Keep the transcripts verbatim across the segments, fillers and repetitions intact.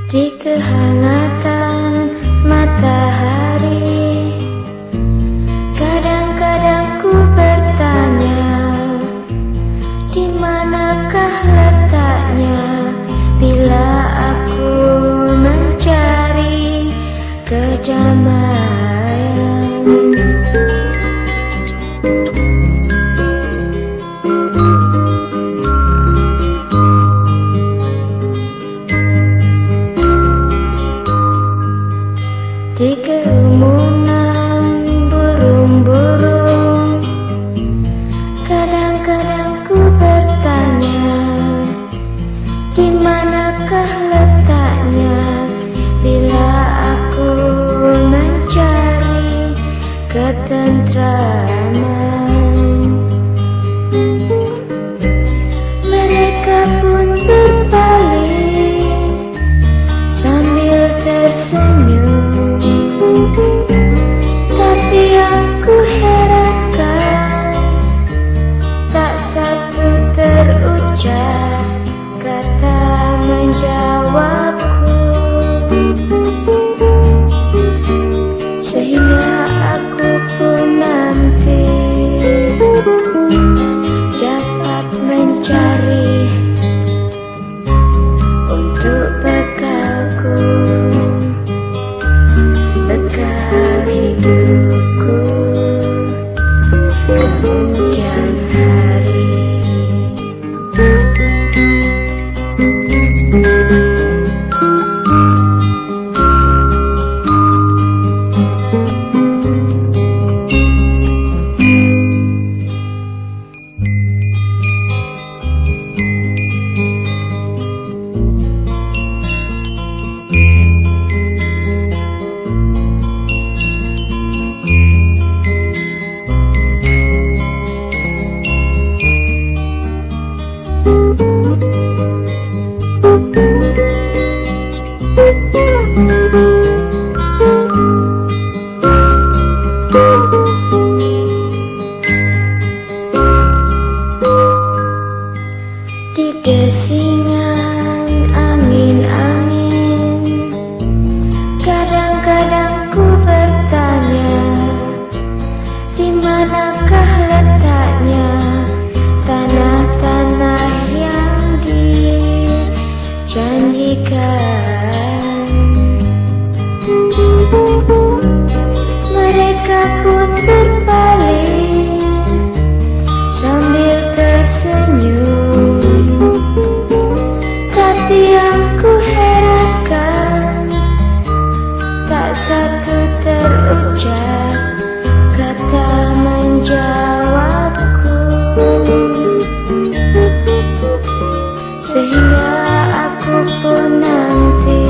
Di kehangatan matahari, kadang-kadang ku bertanya, di manakah letaknya bila aku mencari kedamaian. Di kerumunan burung-burung, kadang-kadang ku bertanya, di manakah letaknya bila aku mencari ketentraman. Mereka pun berpaling sambil tersenyum, tapi aku herankan tak satu terucap kata menjawabku, sehingga aku pun nanti dapat mencari untuk bekalku, bekal hidupku kemudian hari. Di desingan angin-angin, kadang-kadang ku bertanya, di manakah letaknya tanah-tanah yang dijanjikan. Mereka pun berpaling sambil tersenyum, tapi yang ku herankan tak satu terucap kata menjawabku, sehingga aku pun nanti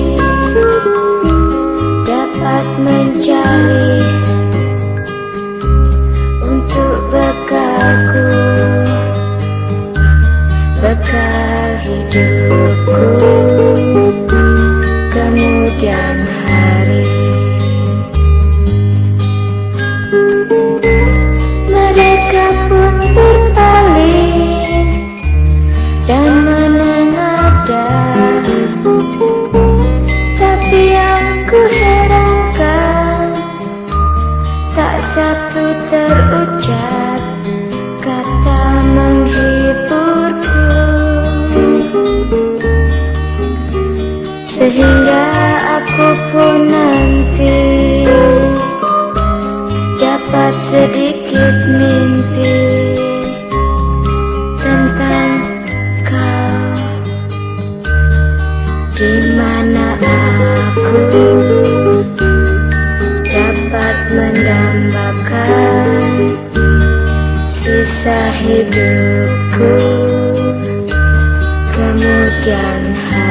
dapat mencari untuk bekalku, bekal hidupku kemudian hari. Mereka pun berpaling dan menengadah, tapi yang ku herankan tak satu terucap kata menghiburku, sehingga aku pun nanti dapat sedikit mimpi tentang kau, di mana aku dapat mendambakan sisa hidupku kemudian hari.